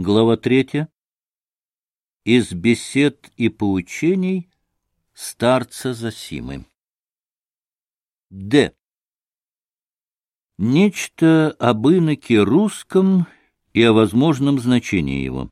Глава 3. Из бесед и поучений старца Зосимы. Д. Нечто об иноке русском и о возможном значении его.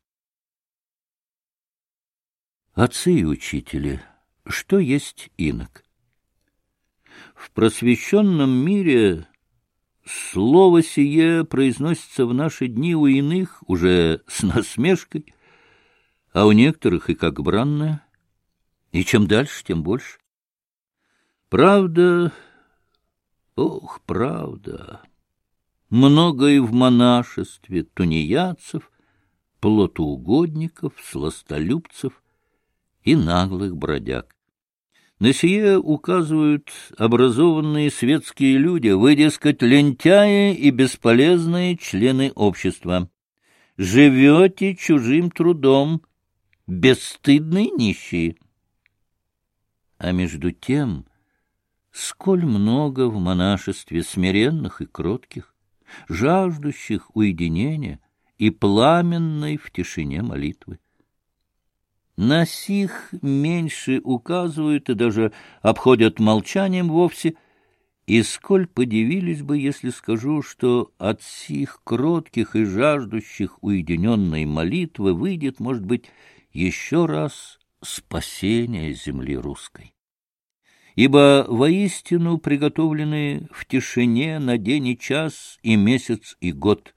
Отцы и учители, что есть инок? В просвещенном мире слово сие произносится в наши дни у иных уже с насмешкой, а у некоторых и как бранное, и чем дальше, тем больше. Правда, ох, правда, много и в монашестве тунеядцев, плотоугодников, сластолюбцев и наглых бродяг. На сие указывают образованные светские люди, вы, дескать, лентяи и бесполезные члены общества. Живете чужим трудом, бесстыдные нищие. А между тем, сколь много в монашестве смиренных и кротких, жаждущих уединения и пламенной в тишине молитвы. На сих меньше указывают и даже обходят молчанием вовсе, и сколь подивились бы, если скажу, что от сих кротких и жаждущих уединенной молитвы выйдет, может быть, еще раз спасение земли русской. Ибо воистину приготовлены в тишине на день и час, и месяц, и год.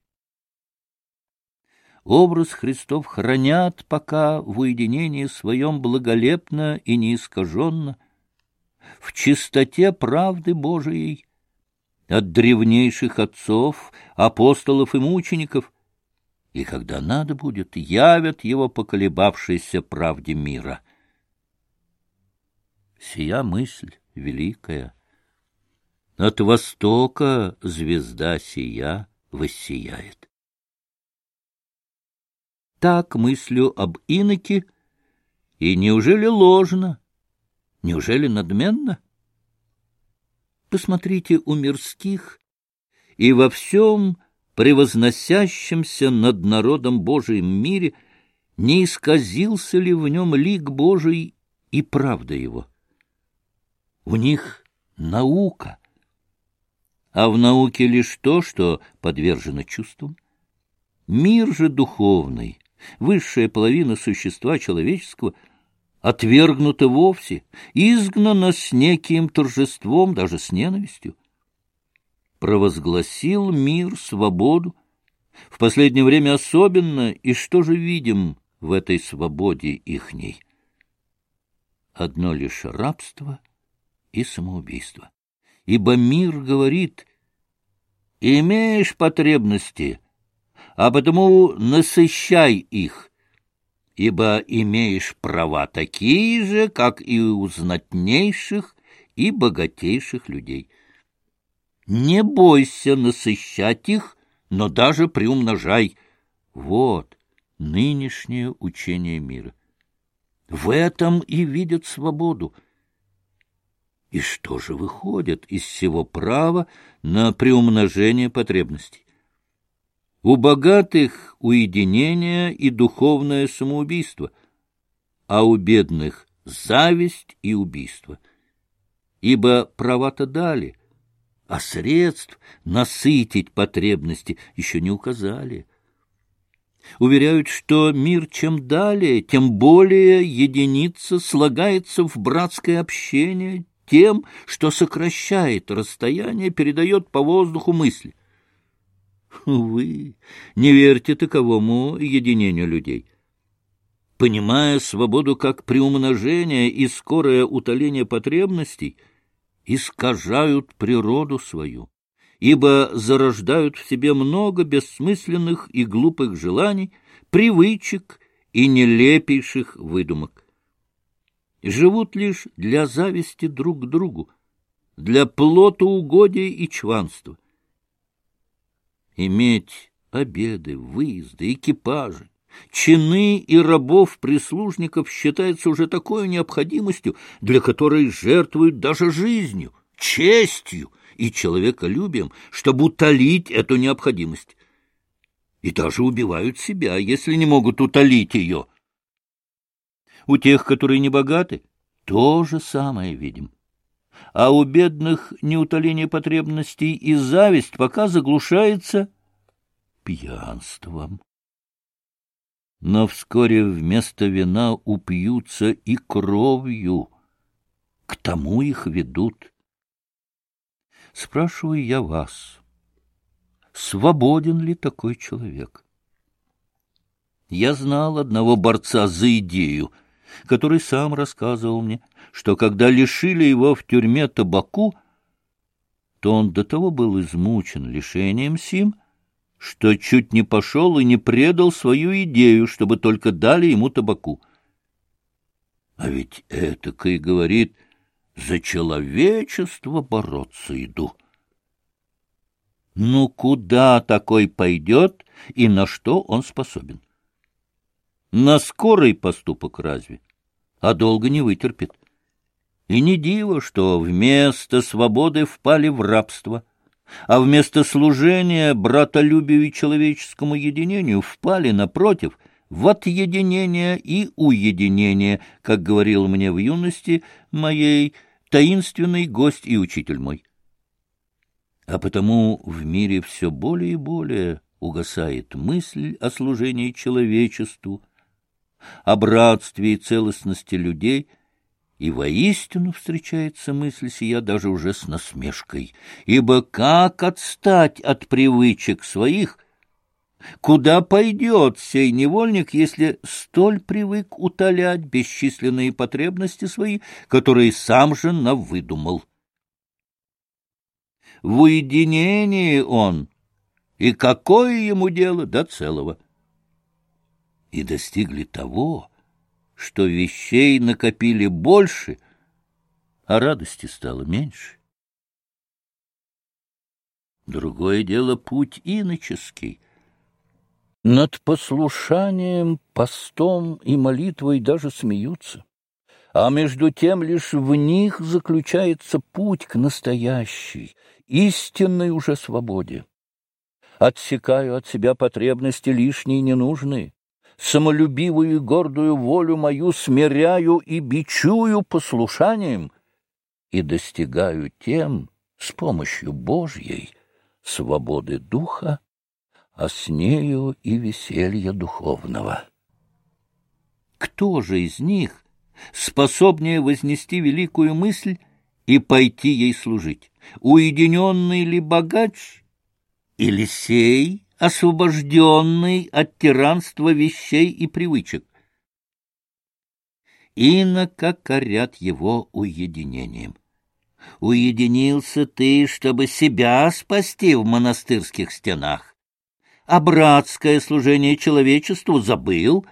Образ Христов хранят пока в уединении своем благолепно и неискаженно, в чистоте правды Божией, от древнейших отцов, апостолов и мучеников, и когда надо будет, явят его поколебавшейся правде мира. Сия мысль великая, от востока звезда сия воссияет. Так мыслю об иноке, и неужели ложно, неужели надменно? Посмотрите у мирских и во всем превозносящемся над народом Божиим мире, не исказился ли в нем лик Божий и правда его? У них наука, а в науке лишь то, что подвержено чувствам. Мир же духовный, высшая половина существа человеческого, отвергнута вовсе, изгнана с неким торжеством, даже с ненавистью. Провозгласил мир свободу, в последнее время особенно, и что же видим в этой свободе ихней? Одно лишь рабство и самоубийство. Ибо мир говорит: имеешь потребности, а потому насыщай их, ибо имеешь права такие же, как и у знатнейших и богатейших людей. Не бойся насыщать их, но даже приумножай. Вот нынешнее учение мира. В этом и видят свободу. И что же выходит из всего права на приумножение потребностей? У богатых уединение и духовное самоубийство, а у бедных зависть и убийство. Ибо права-то дали, а средств насытить потребности еще не указали. Уверяют, что мир чем далее, тем более единится, слагается в братское общение, тем, что сокращает расстояние, передает по воздуху мысли. Увы, не верьте таковому единению людей. Понимая свободу как приумножение и скорое утоление потребностей, искажают природу свою, ибо зарождают в себе много бессмысленных и глупых желаний, привычек и нелепейших выдумок. Живут лишь для зависти друг к другу, для плотоугодия и чванства. Иметь обеды, выезды, экипажи, чины и рабов-прислужников считается уже такой необходимостью, для которой жертвуют даже жизнью, честью и человеколюбием, чтобы утолить эту необходимость. и даже убивают себя, если не могут утолить ее. У тех, которые не богаты, то же самое видим. А у бедных неутоление потребностей и зависть пока заглушается пьянством. Но вскоре вместо вина упьются и кровью. К тому их ведут. Спрашиваю я вас, свободен ли такой человек? Я знал одного борца за идею, который сам рассказывал мне, что когда лишили его в тюрьме табаку, то он до того был измучен лишением сим, что чуть не пошел и не предал свою идею, чтобы только дали ему табаку. А ведь этакой, говорит, за человечество бороться иду. Ну, куда такой пойдет и на что он способен? На скорый поступок разве? А долго не вытерпит. И не диво, что вместо свободы впали в рабство, а вместо служения братолюбию и человеческому единению впали, напротив, в отъединение и уединение, как говорил мне в юности моей таинственный гость и учитель мой. А потому в мире все более и более угасает мысль о служении человечеству, о братстве и целостности людей, и воистину встречается мысль сия даже уже с насмешкой, ибо как отстать от привычек своих, куда пойдет сей невольник, если столь привык утолять бесчисленные потребности свои, которые сам же навыдумал? В уединении он, и какое ему дело до целого? И достигли того, что вещей накопили больше, а радости стало меньше. Другое дело путь иноческий. Над послушанием, постом и молитвой даже смеются, а между тем лишь в них заключается путь к настоящей, истинной уже свободе. Отсекаю от себя потребности лишние и ненужные, самолюбивую и гордую волю мою смиряю и бичую послушанием и достигаю тем, с помощью Божьей, свободы духа, а с нею и веселья духовного. Кто же из них способнее вознести великую мысль и пойти ей служить? Уединенный ли богач или сей, освобожденный от тиранства вещей и привычек? Иноко корят его уединением. Уединился ты, чтобы себя спасти в монастырских стенах, а братское служение человечеству забыл.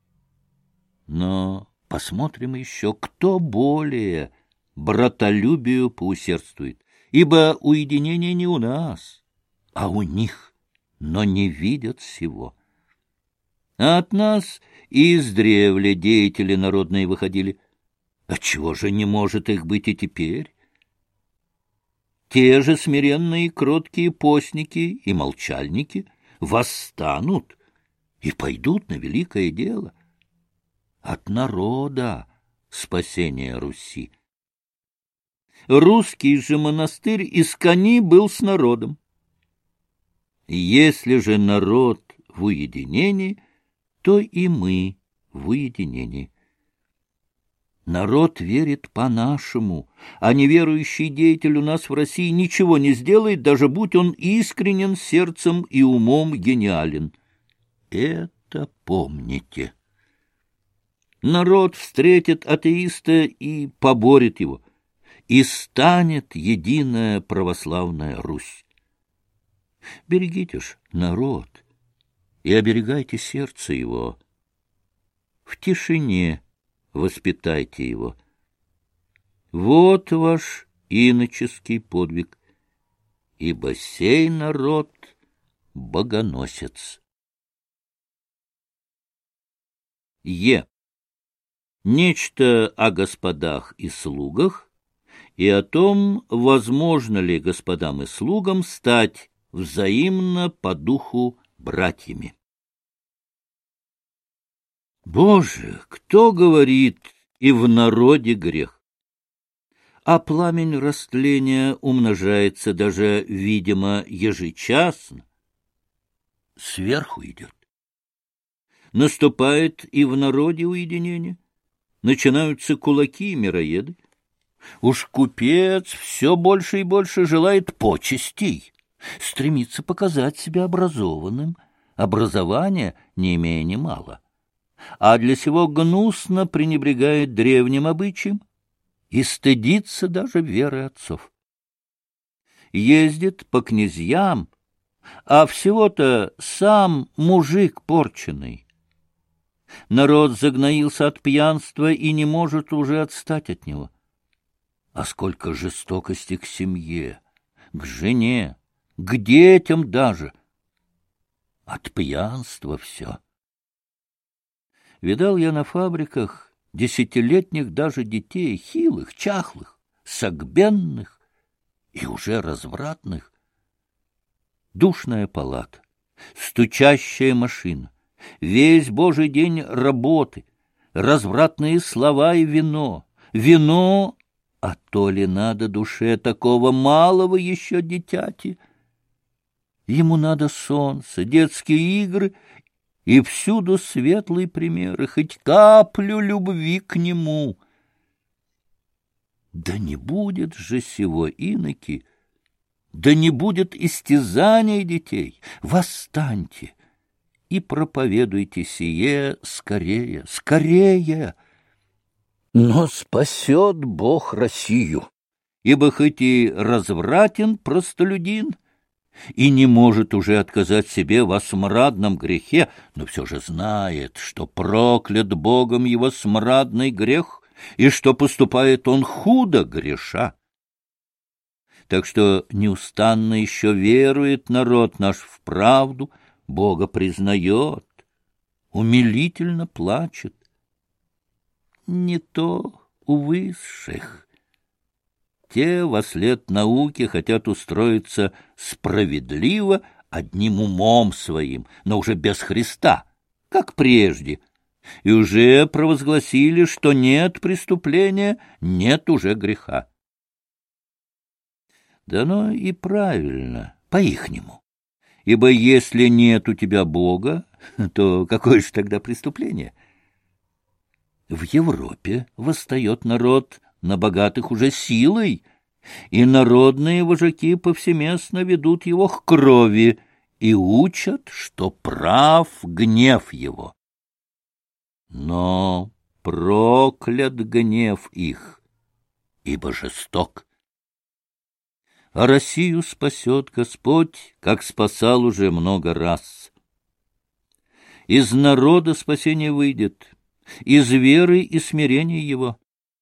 Но посмотрим еще, кто более братолюбию поусердствует, ибо уединение не у нас, а у них, но не видят всего. А от нас и издревле деятели народные выходили. Отчего же не может их быть и теперь? Те же смиренные кроткие постники и молчальники восстанут и пойдут на великое дело. От народа спасения Руси. Русский же монастырь искони был с народом. Если же народ в уединении, то и мы в уединении. Народ верит по-нашему, а неверующий деятель у нас в России ничего не сделает, даже будь он искренен сердцем и умом гениален. Это помните. Народ встретит атеиста и поборет его, и станет единая православная Русь. Берегите ж народ и оберегайте сердце его. В тишине воспитайте его. Вот ваш иноческий подвиг, ибо сей народ богоносец. Нечто о господах и слугах и о том, возможно ли господам и слугам стать взаимно по духу братьями. Боже, кто говорит, и в народе грех? А пламень растления умножается даже, видимо, ежечасно. Сверху идет. Наступает и в народе уединение. Начинаются кулаки и мироеды. Уж купец все больше и больше желает почестей, стремится показать себя образованным, образования не имея немало, а для сего гнусно пренебрегает древним обычаем и стыдится даже веры отцов. Ездит по князьям, а всего-то сам мужик порченый. Народ загноился от пьянства и не может уже отстать от него. А сколько жестокости к семье, к жене, к детям даже. От пьянства все. Видал я на фабриках десятилетних даже детей, хилых, чахлых, согбенных и уже развратных. Душная палата, стучащая машина, весь божий день работы, развратные слова и вино. Вино, а то ли надо душе такого малого еще дитяти? Ему надо солнце, детские игры и всюду светлые примеры, хоть каплю любви к нему. Да не будет же сего, иноки, да не будет истязания детей. Восстаньте и проповедуйте сие скорее, скорее. Но спасет Бог Россию, ибо хоть и развратен простолюдин, и не может уже отказать себе во смрадном грехе, но все же знает, что проклят Богом его смрадный грех, и что поступает он худо греша. Так что неустанно еще верует народ наш в правду, Бога признает, умилительно плачет. Не то у высших. Те вослед науки хотят устроиться справедливо одним умом своим, но уже без Христа, как прежде, и уже провозгласили, что нет преступления, нет уже греха. Да но и правильно, по-ихнему, ибо если нет у тебя Бога, то какое же тогда преступление? В Европе восстает народ на богатых уже силой, и народные вожаки повсеместно ведут его к крови и учат, что прав гнев его. Но проклят гнев их, ибо жесток. А Россию спасет Господь, как спасал уже много раз. Из народа спасение выйдет, из веры и смирения его.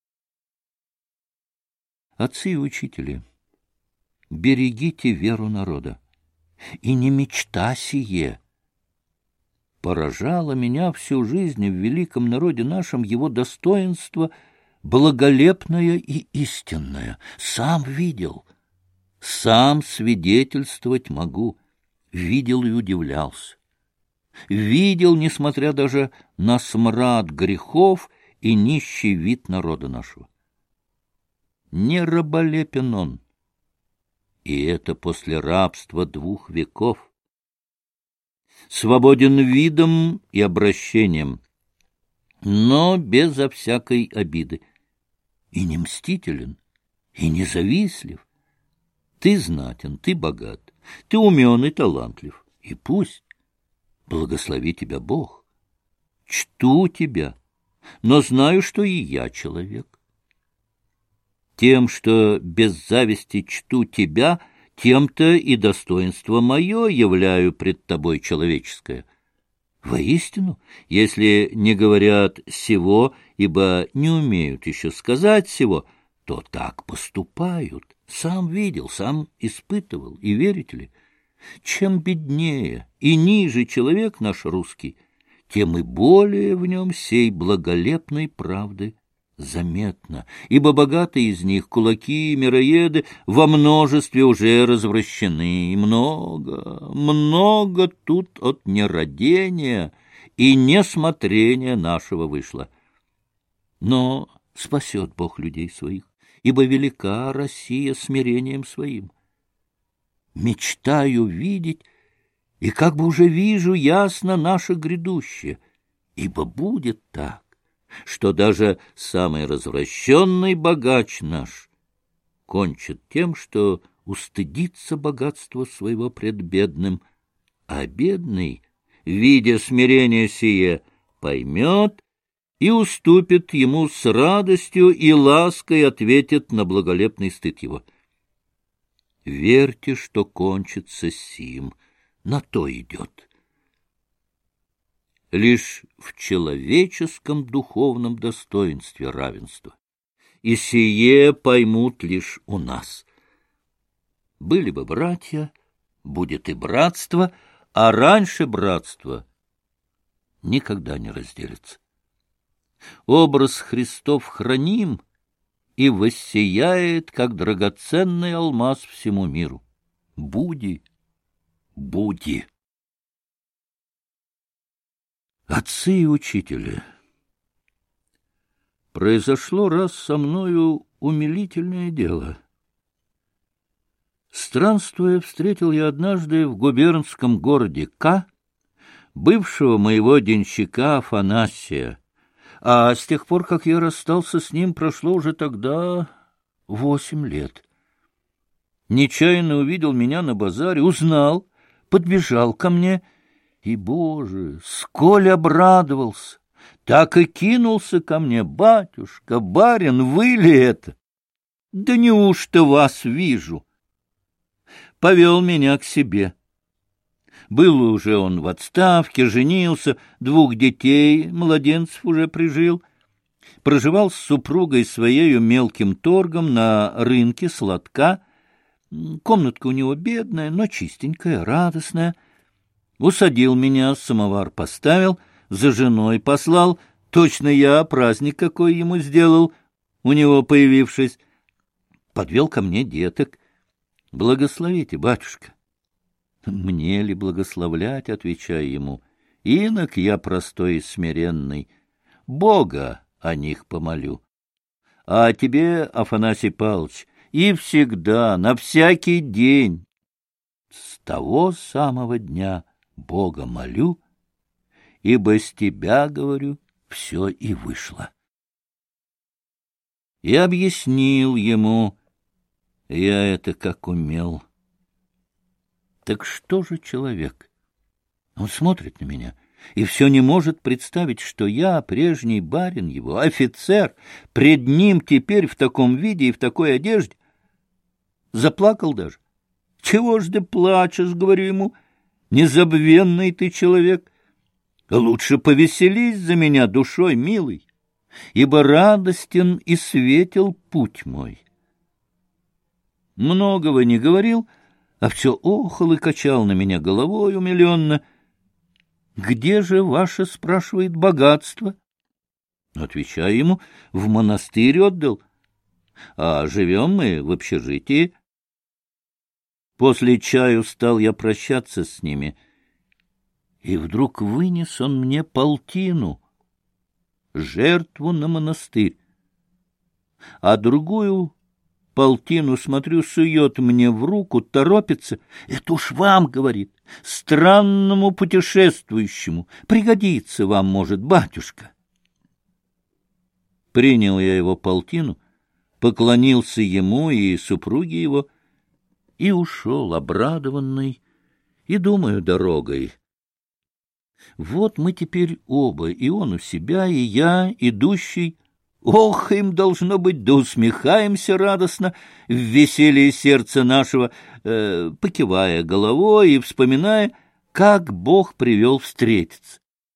Отцы и учители, берегите веру народа, и не мечта сие. Поражало меня всю жизнь в великом народе нашем его достоинство благолепное и истинное. Сам видел, сам свидетельствовать могу, видел и удивлялся. Видел, несмотря даже на смрад грехов и нищий вид народа нашего. Не раболепен он, и это после рабства 2 веков. Свободен видом и обращением, но безо всякой обиды, и не мстителен, и не завистлив. Ты знатен, ты богат, ты умен и талантлив, и пусть благослови тебя Бог. Чту тебя, но знаю, что и я человек. Тем, что без зависти чту тебя, тем-то и достоинство мое являю пред тобой человеческое. Воистину, если не говорят сего, ибо не умеют еще сказать сего, то так поступают. Сам видел, сам испытывал, и верите ли, чем беднее и ниже человек наш русский, тем и более в нем сей благолепной правды заметно, ибо богатые из них, кулаки и мироеды, во множестве уже развращены, и много тут от нерадения и несмотрения нашего вышло. Но спасет Бог людей своих, ибо велика Россия смирением своим. Мечтаю видеть, и как бы уже вижу ясно наше грядущее, ибо будет так, что даже самый развращенный богач наш кончит тем, что устыдится богатства своего пред бедным, а бедный, видя смирение сие, поймет и уступит ему с радостью и лаской ответит на благолепный стыд его. Верьте, что кончится сим, на то идет. Лишь в человеческом духовном достоинстве равенство, и сие поймут лишь у нас. Были бы братья, будет и братство, а раньше братство никогда не разделится. Образ Христов храним, и воссияет, как драгоценный алмаз всему миру. Буди, буди. Отцы и учители, произошло раз со мною умилительное дело. Странствуя, встретил я однажды в губернском городе К. бывшего моего денщика Афанасия, а с тех пор, как я расстался с ним, прошло уже тогда 8 лет. Нечаянно увидел меня на базаре, узнал, подбежал ко мне, и, Боже, сколь обрадовался, так и кинулся ко мне: «Батюшка, барин, вы ли это? Да неужто вас вижу?» Повел меня к себе. Был уже он в отставке, женился, 2 детей, младенцев уже прижил. Проживал с супругой своею мелким торгом на рынке Сладка. Комнатка у него бедная, но чистенькая, радостная. Усадил меня, самовар поставил, за женой послал. Точно я праздник какой ему сделал, у него появившись. Подвел ко мне деток. «Благословите, батюшка». «Мне ли благословлять?» — отвечаю ему. «Инок я простой и смиренный. Бога о них помолю. А тебе, Афанасий Павлович, и всегда, на всякий день, с того самого дня Бога молю, ибо с тебя, говорю, все и вышло». И объяснил ему я это как умел. Так что же человек? Он смотрит на меня и все не может представить, что я, прежний барин его, офицер, пред ним теперь в таком виде и в такой одежде. Заплакал даже. «Чего ж ты плачешь?» — говорю ему. «Незабвенный ты человек. Лучше повеселись за меня душой, милый, ибо радостен и светел путь мой». Многого не говорил, а все охал и качал на меня головой умиленно. «Где же ваше, — спрашивает, — богатство?» Отвечаю ему: «В монастырь отдал, а живем мы в общежитии». После чаю стал я прощаться с ними, и вдруг вынес он мне полтину, жертву на монастырь, а другую полтину, смотрю, сует мне в руку, торопится. «Это уж вам, — говорит, — странному путешествующему. Пригодится вам, может, батюшка». Принял я его полтину, поклонился ему и супруге его и ушел обрадованный, и думаю дорогой. Вот мы теперь оба, и он у себя, и я, идущий. Ох, им должно быть, да усмехаемся радостно в веселье сердца нашего, покивая головой и вспоминая, как Бог привел встретиться.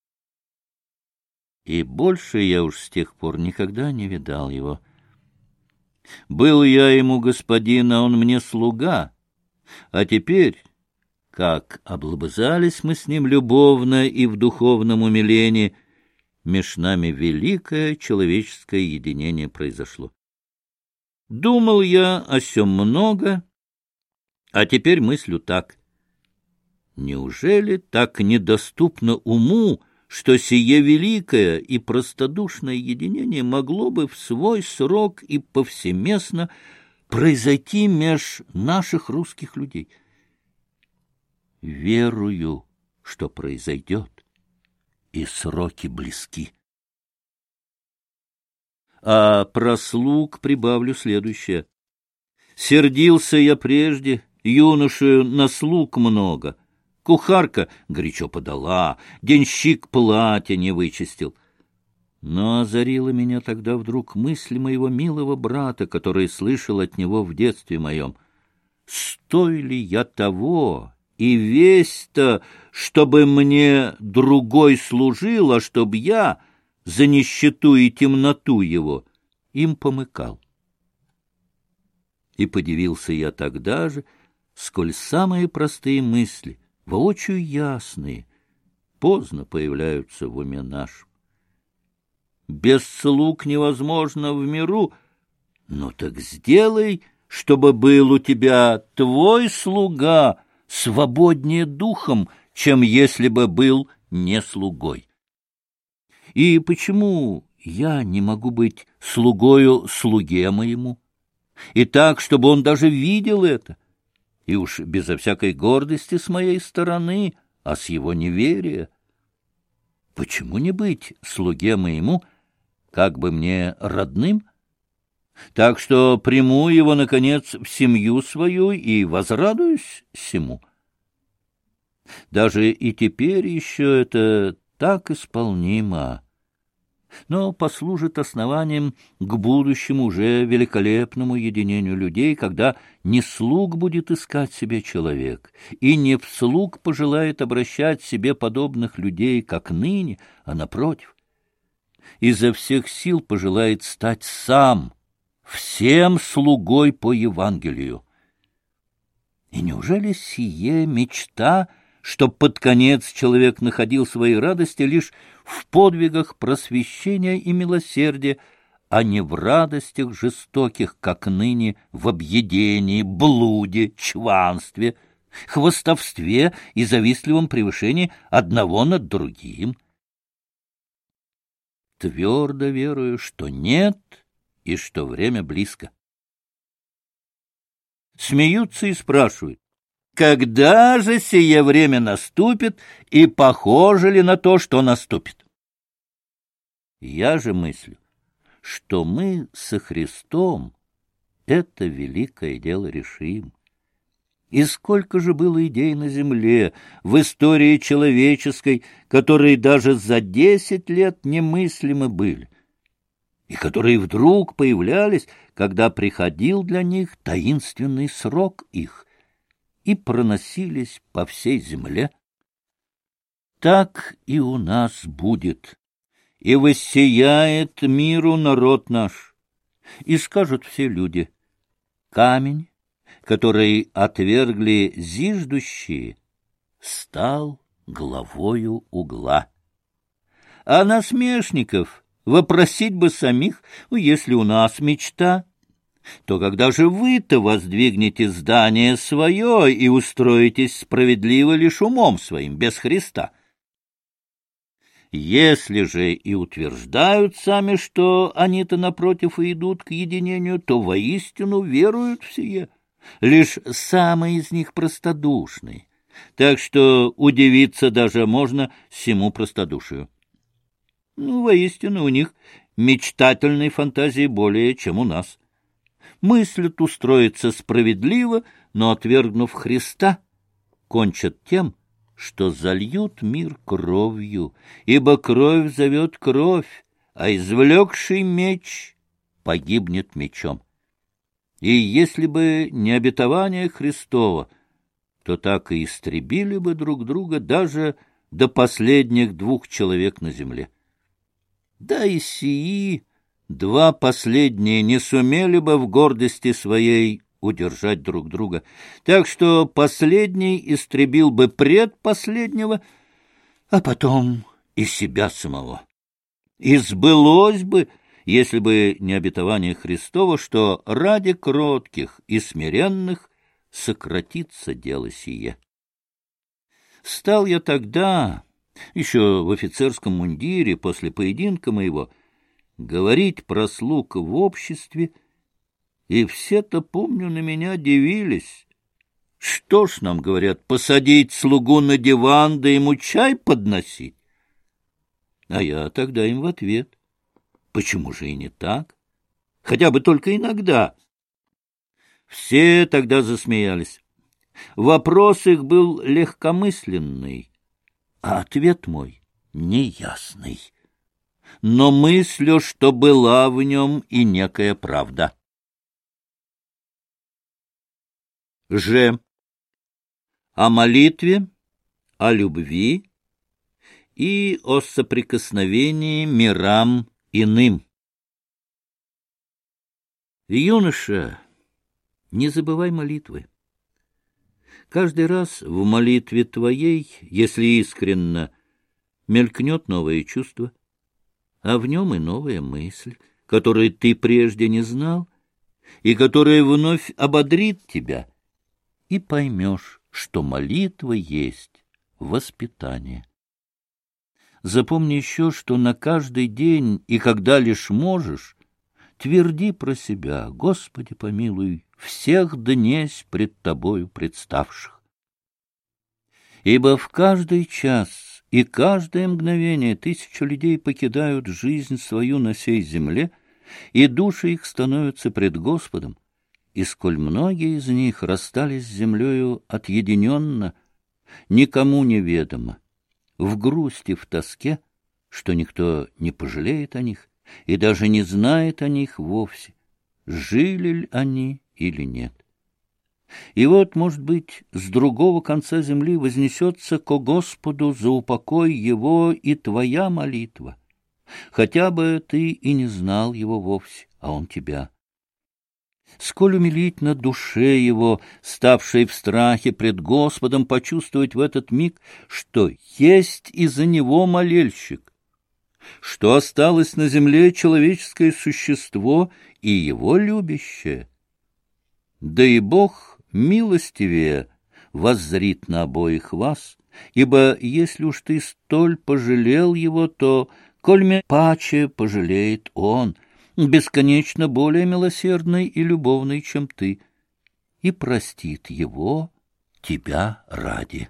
И больше я уж с тех пор никогда не видал его. Был я ему господин, а он мне слуга, а теперь, как облобызались мы с ним любовно и в духовном умилении, меж нами великое человеческое единение произошло. Думал я о сём много, а теперь мыслю так. Неужели так недоступно уму, что сие великое и простодушное единение могло бы в свой срок и повсеместно произойти меж наших русских людей? Верую, что произойдет, и сроки близки. А про слуг прибавлю следующее. Сердился я прежде, юношею на слуг много. Кухарка горячо подала, денщик платья не вычистил. Но озарила меня тогда вдруг мысль моего милого брата, который слышал от него в детстве моем. Стой ли я того, и весть-то, чтобы мне другой служил, а чтоб я за нищету и темноту его им помыкал? И подивился я тогда же, сколь самые простые мысли, воочию ясные, поздно появляются в уме нашем. Без слуг невозможно в миру, ну так сделай, чтобы был у тебя твой слуга свободнее духом, чем если бы был не слугой. И почему я не могу быть слугою слуге моему? И так, чтобы он даже видел это, и уж безо всякой гордости с моей стороны, а с его неверия. Почему не быть слуге моему, как бы мне родным? Так что приму его, наконец, в семью свою и возрадуюсь сему. Даже и теперь еще это так исполнимо, но послужит основанием к будущему уже великолепному единению людей, когда не слуг будет искать себе человек, и не вслуг пожелает обращать себе подобных людей, как ныне, а напротив, изо всех сил пожелает стать сам всем слугой по Евангелию. И неужели сие мечта, чтоб под конец человек находил свои радости лишь в подвигах просвещения и милосердия, а не в радостях жестоких, как ныне в объедении, блуде, чванстве, хвастовстве и завистливом превышении одного над другим? Твердо верую, что нет и что время близко. Смеются и спрашивают, когда же сие время наступит и похоже ли на то, что наступит? Я же мыслю, что мы со Христом это великое дело решим. И сколько же было идей на земле, в истории человеческой, которые даже за 10 лет немыслимы были, и которые вдруг появлялись, когда приходил для них таинственный срок их, и проносились по всей земле. Так и у нас будет, и воссияет миру народ наш, и скажут все люди: камень, который отвергли зиждущие, стал главою угла. А насмешников вопросить бы самих: если у нас мечта, то когда же вы-то воздвигнете здание свое и устроитесь справедливо лишь умом своим, без Христа? Если же и утверждают сами, что они-то напротив и идут к единению, то воистину веруют в сие, лишь самые из них простодушные, так что удивиться даже можно сему простодушию. Воистину у них мечтательной фантазии более, чем у нас. Мыслят устроиться справедливо, но, отвергнув Христа, кончат тем, что зальют мир кровью, ибо кровь зовет кровь, а извлекший меч погибнет мечом. И если бы не обетование Христово, то так и истребили бы друг друга даже до последних 2 человек на земле. Да и сии 2 последние не сумели бы в гордости своей удержать друг друга, так что последний истребил бы предпоследнего, а потом и себя самого. И сбылось бы, если бы не обетование Христово, что ради кротких и смиренных сократится дело сие. Стал я тогда, еще в офицерском мундире, после поединка моего, говорить про слуг в обществе, и все-то, помню, на меня дивились. Что ж нам, говорят, посадить слугу на диван, да ему чай подносить? А я тогда им в ответ: почему же и не так? Хотя бы только иногда. Все тогда засмеялись. Вопрос их был легкомысленный, а ответ мой неясный. Но мыслю, что была в нем и некая правда. Ж. О молитве, о любви и о соприкосновении мирам иным. Юноша, не забывай молитвы. Каждый раз в молитве твоей, если искренно, мелькнет новое чувство, а в нем и новая мысль, которую ты прежде не знал, и которая вновь ободрит тебя, и поймешь, что молитва есть воспитание. Запомни еще, что на каждый день и когда лишь можешь, тверди про себя: Господи, помилуй всех днесь пред Тобою представших. Ибо в каждый час и каждое мгновение тысячи людей покидают жизнь свою на сей земле, и души их становятся пред Господом, и сколь многие из них расстались с землею отъединенно, никому неведомо, в грусти, в тоске, что никто не пожалеет о них и даже не знает о них вовсе, жили ли они или нет. И вот, может быть, с другого конца земли вознесется ко Господу за упокой его и твоя молитва, хотя бы ты и не знал его вовсе, а он тебя. Сколь умилительно душе его, ставшей в страхе пред Господом, почувствовать в этот миг, что есть из-за него молельщик, что осталось на земле человеческое существо и его любящее. Да и Бог милостивее воззрит на обоих вас, ибо если уж ты столь пожалел его, то, коль паче пожалеет он, бесконечно более милосердный и любовный, чем ты, и простит его тебя ради.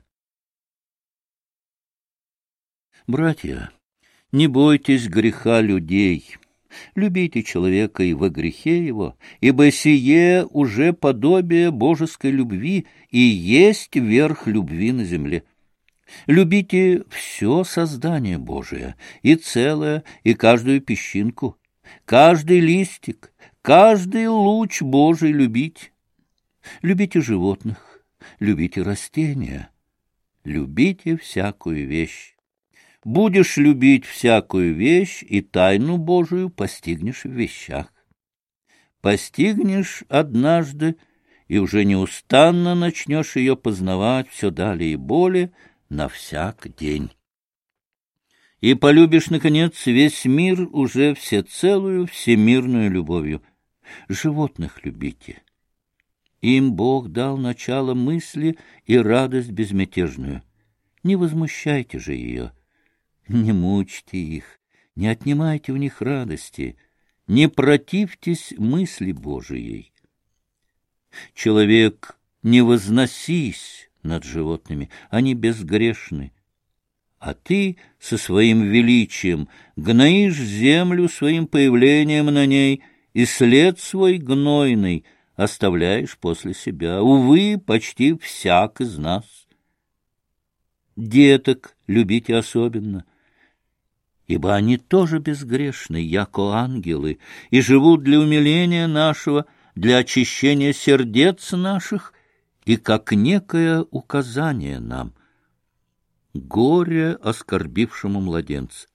Братья, не бойтесь греха людей, любите человека и во грехе его, ибо сие уже подобие божеской любви и есть верх любви на земле. Любите все создание Божие, и целое, и каждую песчинку, каждый листик, каждый луч Божий любите. Любите животных, любите растения, любите всякую вещь. Будешь любить всякую вещь, и тайну Божию постигнешь в вещах. Постигнешь однажды, и уже неустанно начнешь ее познавать все далее и более на всяк день. И полюбишь, наконец, весь мир уже всецелую всемирную любовью. Животных любите. Им Бог дал начало мысли и радость безмятежную. Не возмущайте же ее, не мучьте их, не отнимайте у них радости, не противьтесь мысли Божией. Человек, не возносись над животными, они безгрешны. А ты со своим величием гноишь землю своим появлением на ней, и след свой гнойный оставляешь после себя, увы, почти всяк из нас. Деток любите особенно, ибо они тоже безгрешны, яко ангелы, и живут для умиления нашего, для очищения сердец наших и как некое указание нам. Горе оскорбившему младенца.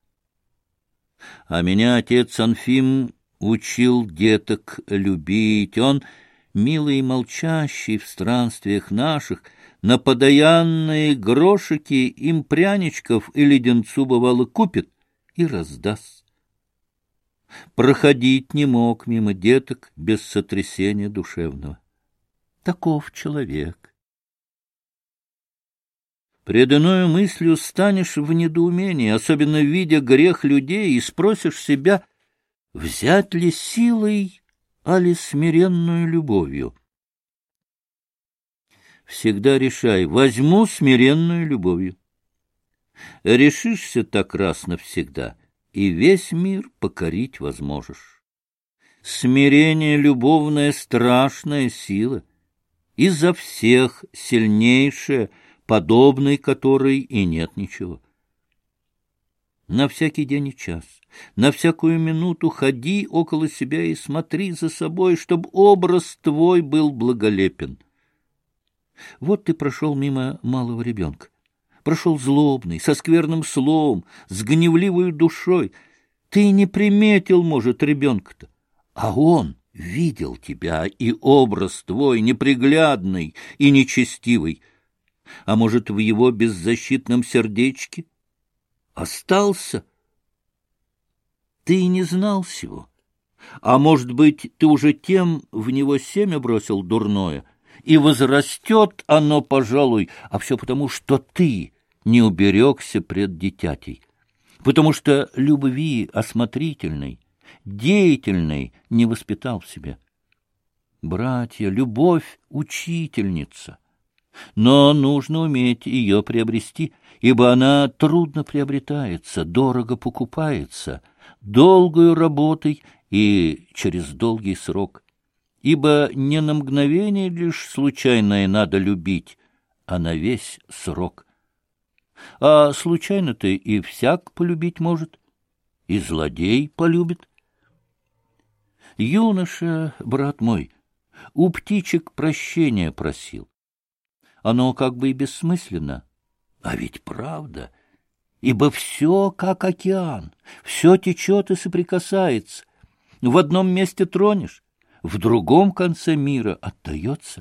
А меня отец Анфим учил деток любить. Он, милый и молчащий в странствиях наших, на подаянные грошики им пряничков и леденцу, бывало, купит и раздаст. Проходить не мог мимо деток без сотрясения душевного. Таков человек. Пред иною мыслью станешь в недоумении, особенно видя грех людей, и спросишь себя, взять ли силой, али смиренную любовью. Всегда решай, возьму смиренную любовью. Решишься так раз навсегда, и весь мир покорить возможешь. Смирение любовная страшная сила, изо всех сильнейшая, подобной которой и нет ничего. На всякий день и час, на всякую минуту ходи около себя и смотри за собой, чтобы образ твой был благолепен. Вот ты прошел мимо малого ребенка, прошел злобный, со скверным словом, с гневливой душой. Ты не приметил, может, ребенка-то, а он видел тебя, и образ твой неприглядный и нечестивый. А может, в его беззащитном сердечке остался? Ты и не знал сего. А может быть, ты уже тем в него семя бросил дурное, и возрастет оно, пожалуй, а все потому, что ты не уберегся пред дитятей, потому что любви осмотрительной, деятельной не воспитал в себе. Братья, любовь — учительница. Но нужно уметь ее приобрести, ибо она трудно приобретается, дорого покупается, долгою работой и через долгий срок. Ибо не на мгновение лишь случайное надо любить, а на весь срок. А случайно-то и всяк полюбить может, и злодей полюбит. Юноша, брат мой, у птичек прощения просил. Оно как бы и бессмысленно, а ведь правда, ибо все как океан, все течет и соприкасается. В одном месте тронешь, в другом конце мира отдается.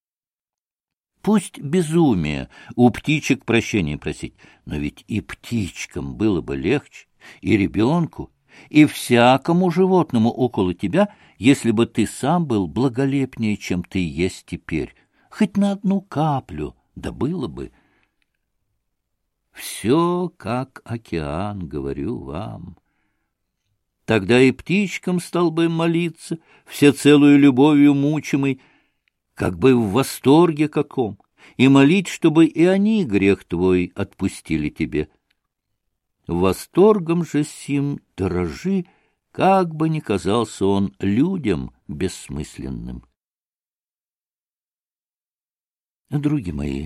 Пусть безумие у птичек прощения просить, но ведь и птичкам было бы легче, и ребенку, и всякому животному около тебя, если бы ты сам был благолепнее, чем ты есть теперь. Хоть на одну каплю, да было бы. Все как океан, говорю вам. Тогда и птичкам стал бы молиться, всецелую любовью мучимый, как бы в восторге каком, и молить, чтобы и они грех твой отпустили тебе. Восторгом же сим дорожи, как бы ни казался он людям бессмысленным. Други мои,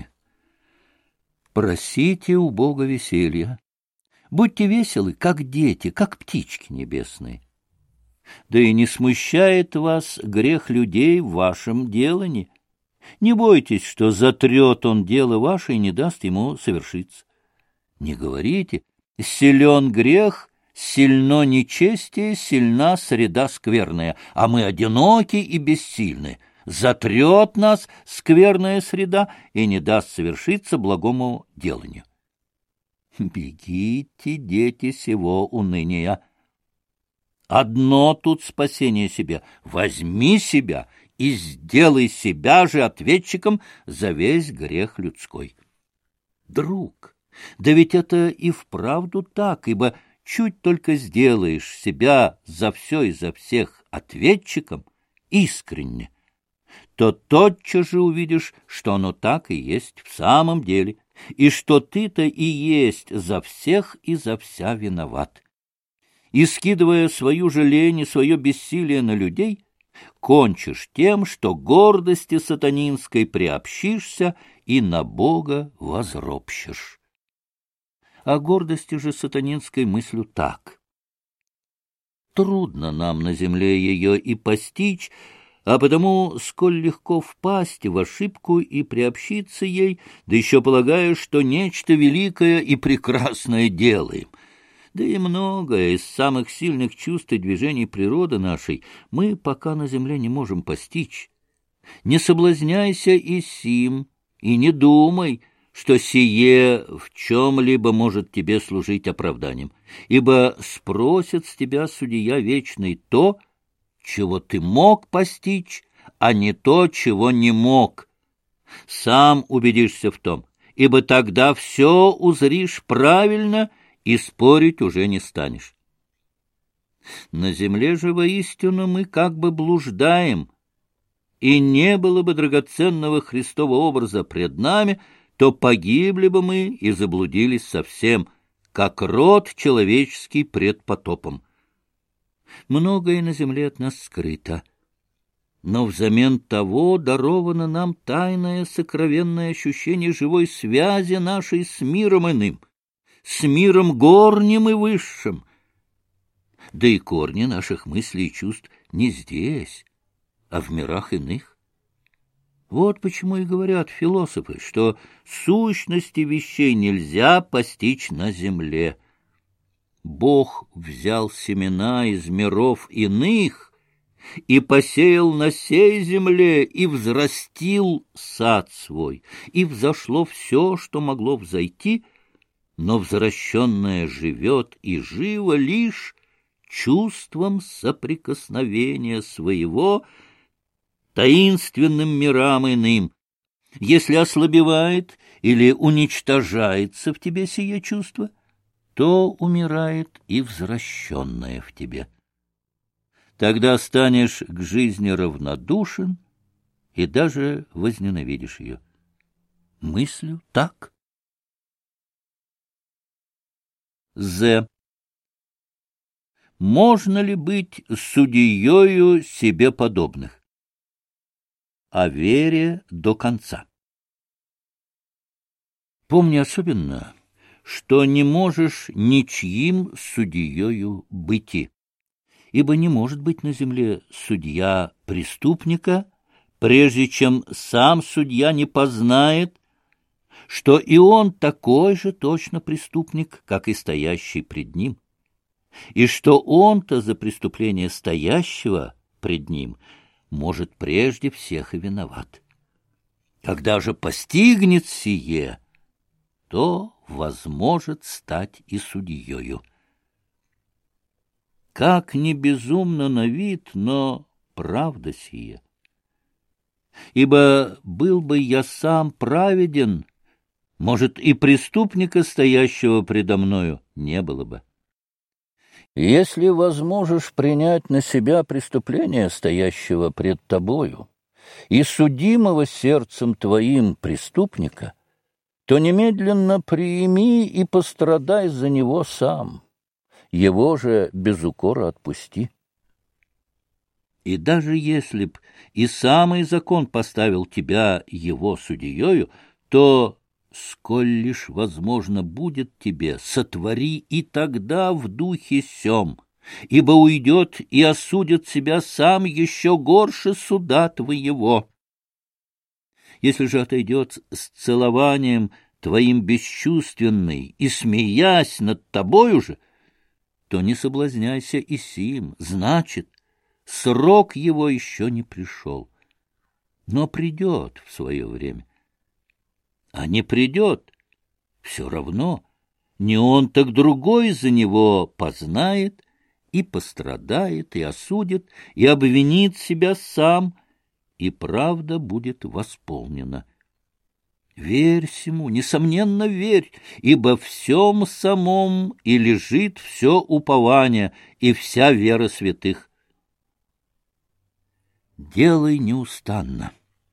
просите у Бога веселья. Будьте веселы, как дети, как птички небесные. Да и не смущает вас грех людей в вашем делании. Не бойтесь, что затрет он дело ваше и не даст ему совершиться. Не говорите, силен грех, сильно нечестие, сильна среда скверная, а мы одиноки и бессильны. Затрет нас скверная среда и не даст совершиться благому деланию. Бегите, дети сего уныния. Одно тут спасение себе. Возьми себя и сделай себя же ответчиком за весь грех людской. Друг, да ведь это и вправду так, ибо чуть только сделаешь себя за все и за всех ответчиком искренне, то тотчас же увидишь, что оно так и есть в самом деле, и что ты-то и есть за всех и за вся виноват. И, скидывая свою же лень и свое бессилие на людей, кончишь тем, что гордости сатанинской приобщишься и на Бога возропщешь. О гордости же сатанинской мыслю так. Трудно нам на земле ее и постичь, а потому сколь легко впасть в ошибку и приобщиться ей, да еще полагая, что нечто великое и прекрасное делаем. Да и многое из самых сильных чувств и движений природы нашей мы пока на земле не можем постичь. Не соблазняйся и сим, и не думай, что сие в чем-либо может тебе служить оправданием, ибо спросит с тебя судья вечный то, чего ты мог постичь, а не то, чего не мог. Сам убедишься в том, ибо тогда все узришь правильно и спорить уже не станешь. На земле же воистину мы как бы блуждаем, и не было бы драгоценного Христова образа пред нами, то погибли бы мы и заблудились совсем, как род человеческий пред потопом. Многое на земле от нас скрыто, но взамен того даровано нам тайное сокровенное ощущение живой связи нашей с миром иным, с миром горним и высшим. Да и корни наших мыслей и чувств не здесь, а в мирах иных. Вот почему и говорят философы, что сущности вещей нельзя постичь на земле. Бог взял семена из миров иных и посеял на сей земле, и взрастил сад свой, и взошло все, что могло взойти, но взращенное живет и живо лишь чувством соприкосновения своего таинственным мирам иным. Если ослабевает или уничтожается в тебе сие чувство, то умирает и взращенное в тебе. Тогда станешь к жизни равнодушен и даже возненавидишь ее. Мыслю так. З. Можно ли быть судьею себе подобных? О вере до конца. Помни особенно, что не можешь ничьим судьею быти, ибо не может быть на земле судья преступника, прежде чем сам судья не познает, что и он такой же точно преступник, как и стоящий пред ним, и что он-то за преступление стоящего пред ним может прежде всех и виноват. Когда же постигнет сие, то возможет стать и судьею. Как не безумно на вид, но правда сие. Ибо был бы я сам праведен, может, и преступника, стоящего предо мною, не было бы. Если возможешь принять на себя преступление, стоящего пред тобою, и судимого сердцем твоим преступника, то немедленно прими и пострадай за него сам, его же без укора отпусти. И даже если б и самый закон поставил тебя его судьею, то сколь лишь возможно будет тебе, сотвори и тогда в духе сем, ибо уйдет и осудит себя сам еще горше суда твоего. Если же отойдет с целованием твоим бесчувственный и смеясь над тобою же, то не соблазняйся и сим, значит, срок его еще не пришел, но придет в свое время. А не придет, все равно, не он, так другой за него познает и пострадает, и осудит, и обвинит себя сам, и правда будет восполнена. Верь сему, несомненно, верь, ибо в всем самом и лежит все упование и вся вера святых. Делай неустанно.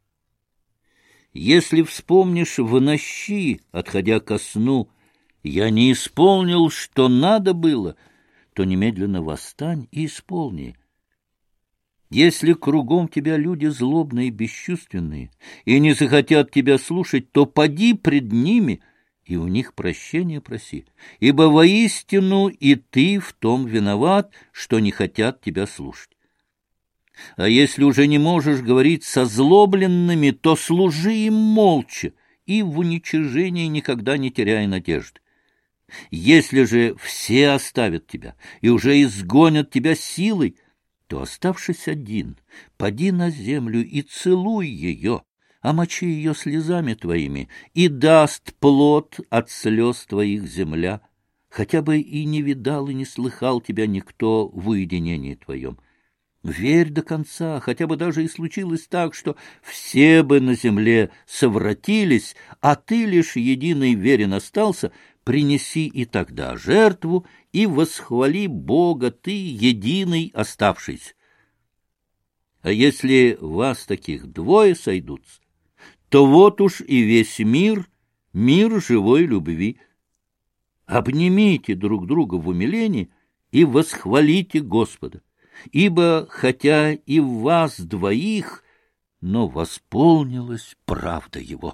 Если вспомнишь в нощи, отходя ко сну, я не исполнил, что надо было, то немедленно восстань и исполни. Если кругом тебя люди злобные и бесчувственные, и не захотят тебя слушать, то поди пред ними и у них прощения проси, ибо воистину и ты в том виноват, что не хотят тебя слушать. А если уже не можешь говорить со злобленными, то служи им молча и в уничижении никогда не теряй надежды. Если же все оставят тебя и уже изгонят тебя силой, то, оставшись один, поди на землю и целуй ее, омочи ее слезами твоими, и даст плод от слез твоих земля, хотя бы и не видал и не слыхал тебя никто в уединении твоем. Верь до конца, хотя бы даже и случилось так, что все бы на земле совратились, а ты лишь единый верен остался, принеси и тогда жертву и восхвали Бога, ты единый оставшийся. А если вас таких двое сойдутся, то вот уж и весь мир, мир живой любви. Обнимите друг друга в умилении и восхвалите Господа. Ибо, хотя и в вас двоих, но восполнилась правда Его.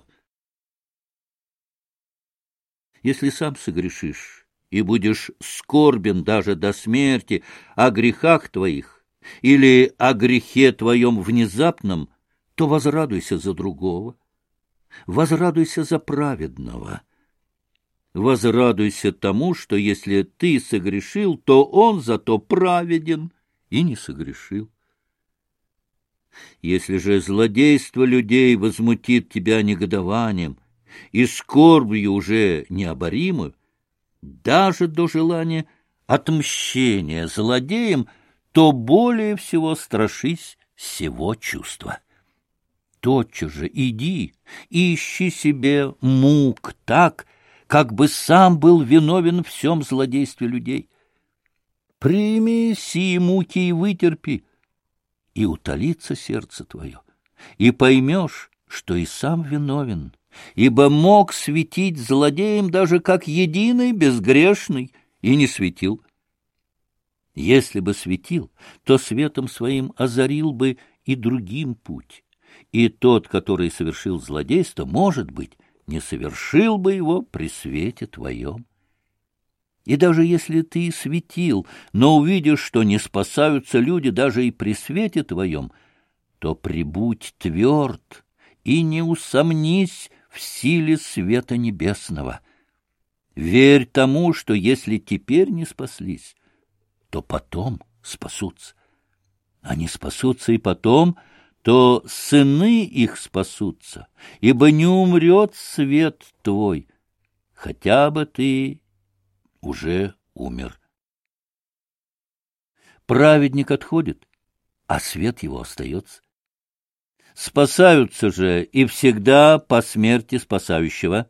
Если сам согрешишь и будешь скорбен даже до смерти о грехах твоих или о грехе твоем внезапном, то возрадуйся за другого, возрадуйся за праведного. Возрадуйся тому, что если ты согрешил, то он зато праведен и не согрешил. Если же злодейство людей возмутит тебя негодованием и скорбью уже необоримую, даже до желания отмщения злодеям, то более всего страшись сего чувства. Тотчас же иди и ищи себе мук так, как бы сам был виновен в всем злодействе людей. Прими сии муки и вытерпи, и утолится сердце твое, и поймешь, что и сам виновен, ибо мог светить злодеям даже как единый безгрешный, и не светил. Если бы светил, то светом своим озарил бы и другим путь, и тот, который совершил злодейство, может быть, не совершил бы его при свете твоем. И даже если ты светил, но увидишь, что не спасаются люди даже и при свете твоем, то прибудь тверд и не усомнись в силе света небесного. Верь тому, что если теперь не спаслись, то потом спасутся. Они спасутся и потом, то сыны их спасутся, ибо не умрет свет твой, хотя бы ты уже умер. Праведник отходит, а свет его остается. Спасаются же и всегда по смерти спасающего.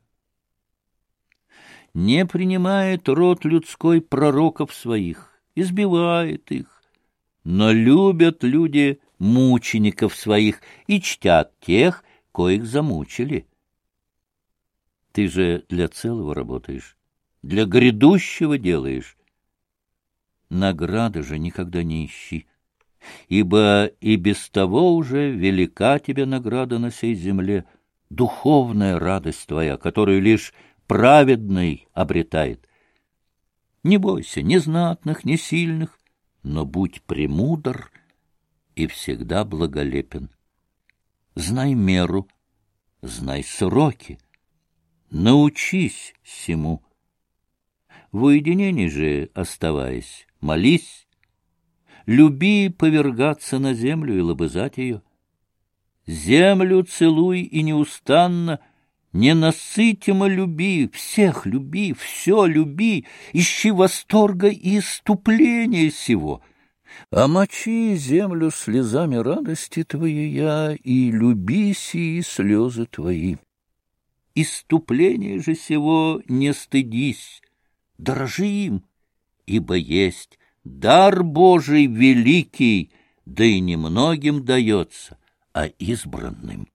Не принимает род людской пророков своих, избивает их, но любят люди мучеников своих и чтят тех, коих замучили. Ты же для целого работаешь, для грядущего делаешь. Награды же никогда не ищи, ибо и без того уже велика тебе награда на сей земле, духовная радость твоя, которую лишь праведный обретает. Не бойся ни знатных, ни сильных, но будь премудр и всегда благолепен. Знай меру, знай сроки, научись сему. В уединении же, оставаясь, молись, люби повергаться на землю и лобызать ее. Землю целуй и неустанно, ненасытимо люби, всех люби, все люби, ищи восторга и иступления сего. Омочи землю слезами радости твоя и люби сии слезы твои. Иступления же сего не стыдись, дорожи им, ибо есть дар Божий великий, да и немногим дается, а избранным.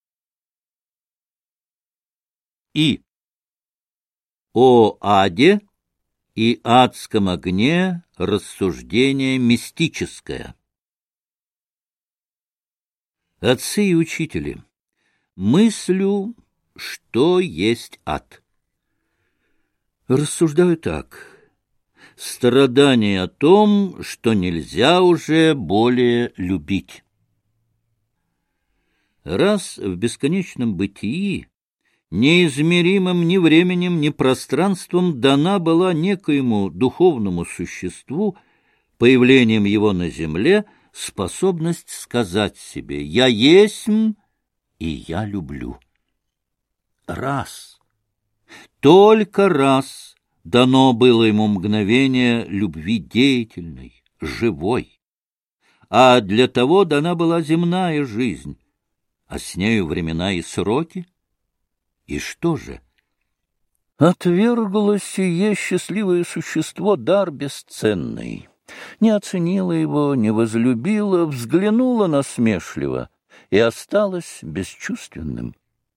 И о аде и адском огне рассуждение мистическое. Отцы и учители, мыслю, что есть ад. Рассуждаю так. Страдание о том, что нельзя уже более любить. Раз в бесконечном бытии, неизмеримым ни временем, ни пространством, дана была некоему духовному существу, появлением его на земле, способность сказать себе «Я есмь» и я люблю. Раз, только раз дано было ему мгновение любви деятельной, живой. А для того дана была земная жизнь, а с нею времена и сроки. И что же? Отвергло сие счастливое существо дар бесценный, не оценила его, не возлюбила, взглянула насмешливо и осталась бесчувственным.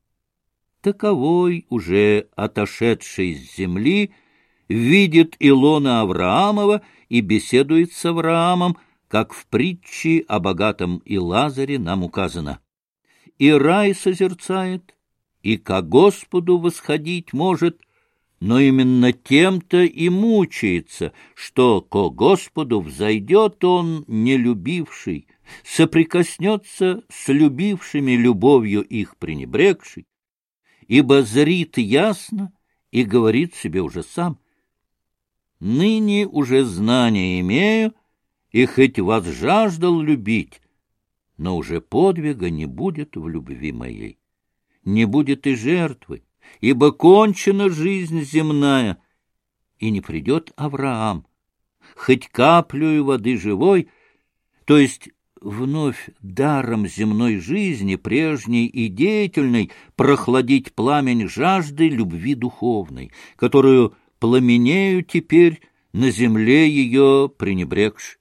Таковой, уже отошедший с земли, видит Илона Авраамова и беседует с Авраамом, как в притче о богатом и Лазаре нам указано. И рай созерцает, и ко Господу восходить может, но именно тем-то и мучается, что ко Господу взойдет он, не любивший, соприкоснется с любившими любовью их пренебрегший, ибо зрит ясно и говорит себе уже сам: «Ныне уже знание имею, и хоть вас жаждал любить, но уже подвига не будет в любви моей, не будет и жертвы, ибо кончена жизнь земная, и не придет Авраам, хоть каплю воды живой, то есть вновь даром земной жизни, прежней и деятельной, прохладить пламень жажды любви духовной, которую пламенею теперь на земле ее пренебрегши.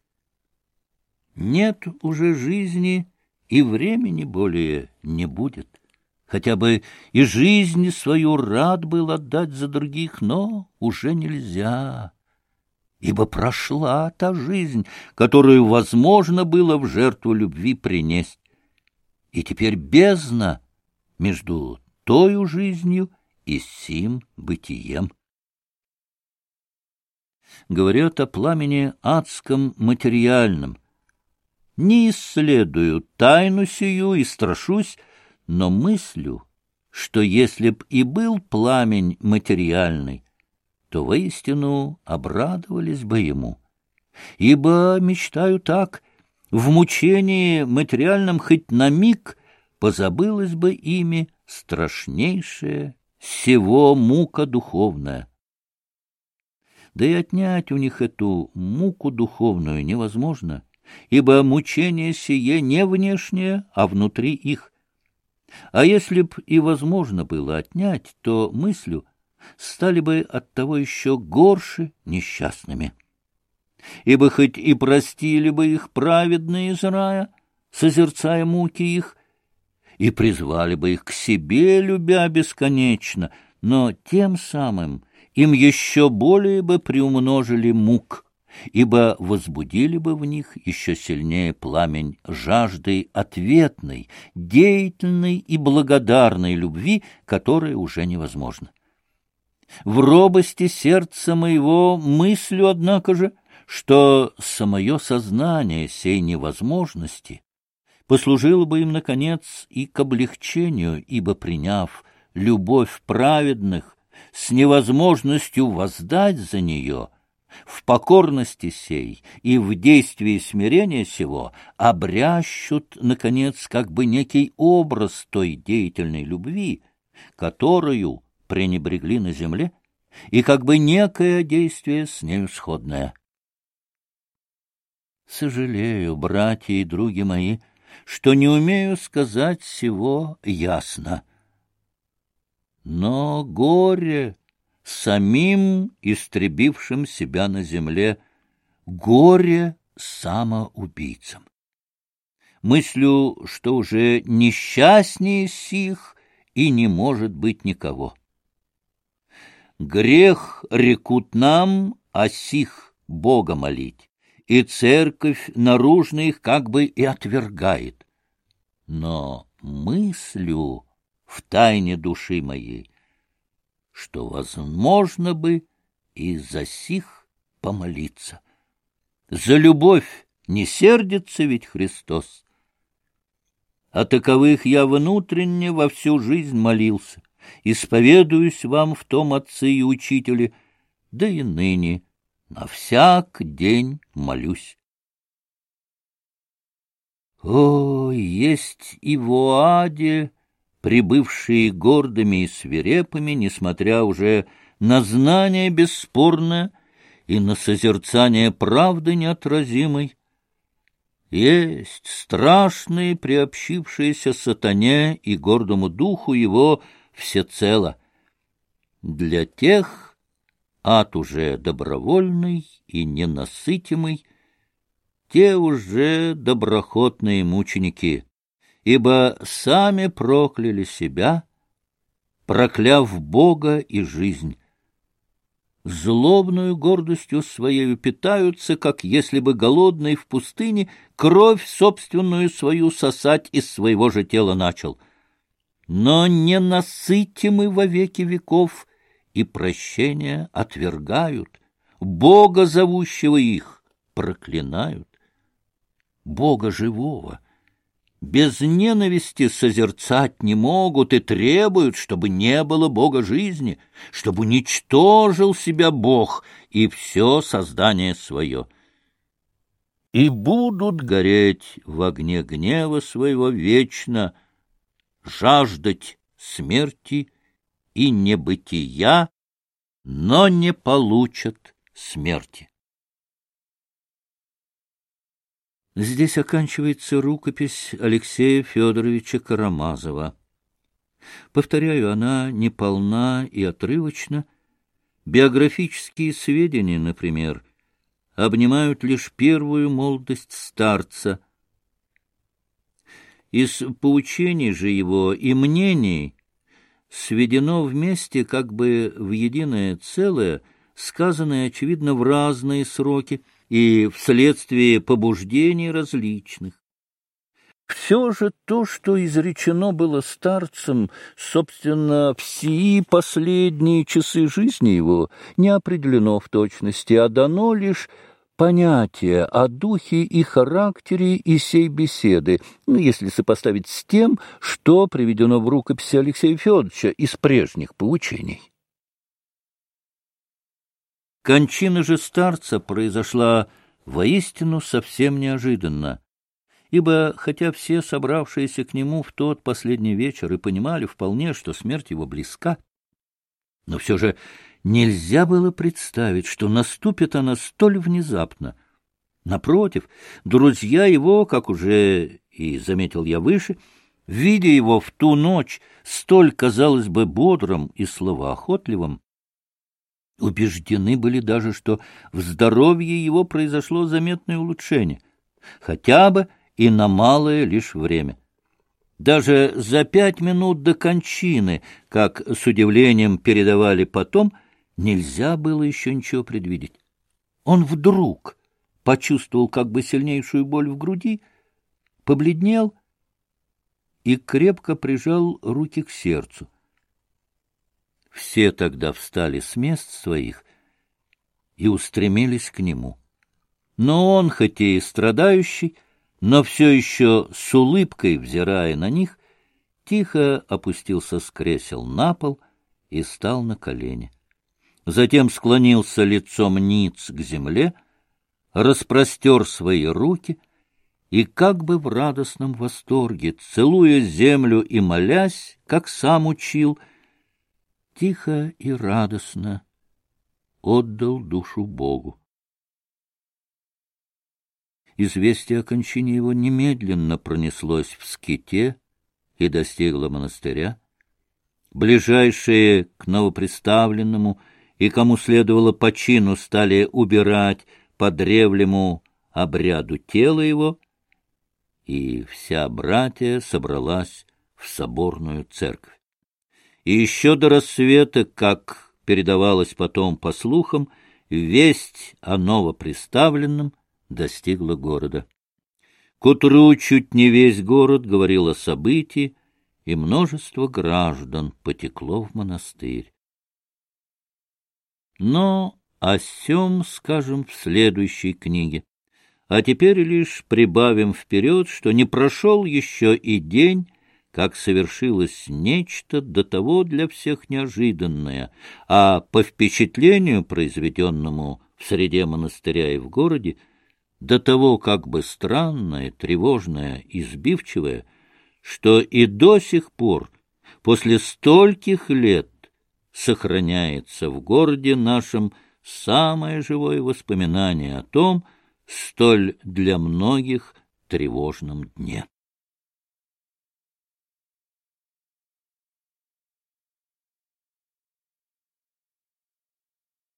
Нет уже жизни, и времени более не будет. Хотя бы и жизнь свою рад был отдать за других, но уже нельзя, ибо прошла та жизнь, которую возможно было в жертву любви принести. И теперь бездна между тою жизнью и сим бытием. Говорят о пламени адском материальном. Не исследую тайну сию и страшусь, но мыслю, что если б и был пламень материальный, то воистину обрадовались бы ему. Ибо, мечтаю так, в мучении материальном хоть на миг позабылась бы ими страшнейшая сего мука духовная. Да и отнять у них эту муку духовную невозможно, ибо мучение сие не внешнее, а внутри их. А если б и возможно было отнять, то мыслю стали бы оттого еще горше несчастными. Ибо хоть и простили бы их праведные из рая, созерцая муки их, и призвали бы их к себе, любя бесконечно, но тем самым им еще более бы приумножили мук, ибо возбудили бы в них еще сильнее пламень жажды ответной, деятельной и благодарной любви, которая уже невозможна. В робости сердца моего мыслю, однако же, что самое сознание сей невозможности послужило бы им, наконец, и к облегчению, ибо, приняв любовь праведных с невозможностью воздать за нее, в покорности сей и в действии смирения сего обрящут, наконец, как бы некий образ той деятельной любви, которую пренебрегли на земле, и как бы некое действие с нею сходное. Сожалею, братья и други мои, что не умею сказать всего ясно. Но горе самим истребившим себя на земле, горе самоубийцам. Мыслю, что уже несчастнее сих и не может быть никого. Грех рекут нам о сих Бога молить, и церковь наружно их как бы и отвергает. Но мыслю в тайне души моей, что возможно бы и за сих помолиться. За любовь не сердится ведь Христос. О таковых я внутренне во всю жизнь молился, исповедуюсь вам в том, отцы и учители, да и ныне на всяк день молюсь. О, есть и в Оаде прибывшие гордыми и свирепыми, несмотря уже на знание бесспорное и на созерцание правды неотразимой, есть страшные, приобщившиеся сатане и гордому духу его всецело. Для тех ад уже добровольный и ненасытимый, те уже доброхотные мученики, ибо сами прокляли себя, прокляв Бога и жизнь. Злобную гордостью своею питаются, как если бы голодный в пустыне кровь собственную свою сосать из своего же тела начал. Но ненасытимы во веки веков и прощения отвергают, Бога, зовущего их, проклинают. Бога живого без ненависти созерцать не могут и требуют, чтобы не было Бога жизни, чтобы уничтожил себя Бог и все создание свое. И будут гореть в огне гнева своего вечно, жаждать смерти и небытия, но не получат смерти. Здесь оканчивается рукопись Алексея Федоровича Карамазова. Повторяю, она неполна и отрывочна. Биографические сведения, например, обнимают лишь первую молодость старца. Из поучений же его и мнений сведено вместе как бы в единое целое, сказанное, очевидно, в разные сроки, и вследствие побуждений различных. Все же то, что изречено было старцем, собственно, в сии последние часы жизни его, не определено в точности, а дано лишь понятие о духе и характере и сей беседы, если сопоставить с тем, что приведено в рукописи Алексея Федоровича из прежних поучений. Кончина же старца произошла воистину совсем неожиданно, ибо, хотя все собравшиеся к нему в тот последний вечер и понимали вполне, что смерть его близка, но все же нельзя было представить, что наступит она столь внезапно. Напротив, друзья его, как уже и заметил я выше, видя его в ту ночь столь, казалось бы, бодрым и словоохотливым, убеждены были даже, что в здоровье его произошло заметное улучшение, хотя бы и на малое лишь время. Даже за 5 минут до кончины, как с удивлением передавали потом, нельзя было еще ничего предвидеть. Он вдруг почувствовал как бы сильнейшую боль в груди, побледнел и крепко прижал руки к сердцу. Все тогда встали с мест своих и устремились к нему. Но он, хоть и страдающий, но все еще с улыбкой, взирая на них, тихо опустился с кресел на пол и стал на колени. Затем склонился лицом ниц к земле, распростер свои руки и, как бы в радостном восторге, целуя землю и молясь, как сам учил, тихо и радостно отдал душу Богу. Известие о кончине его немедленно пронеслось в Ските и достигло монастыря. Ближайшие к новоприставленному и кому следовало по чину стали убирать по древнему обряду тело его, и вся братья собралась в соборную церковь. И еще до рассвета, как передавалось потом по слухам, весть о новоприставленном достигла города. К утру чуть не весь город говорил о событии, и множество граждан потекло в монастырь. Но о сём скажем в следующей книге. А теперь лишь прибавим вперед, что не прошел еще и день, как совершилось нечто до того для всех неожиданное, а по впечатлению, произведенному в среде монастыря и в городе, до того как бы странное, тревожное и сбивчивое, что и до сих пор после стольких лет сохраняется в городе нашем самое живое воспоминание о том столь для многих тревожном дне.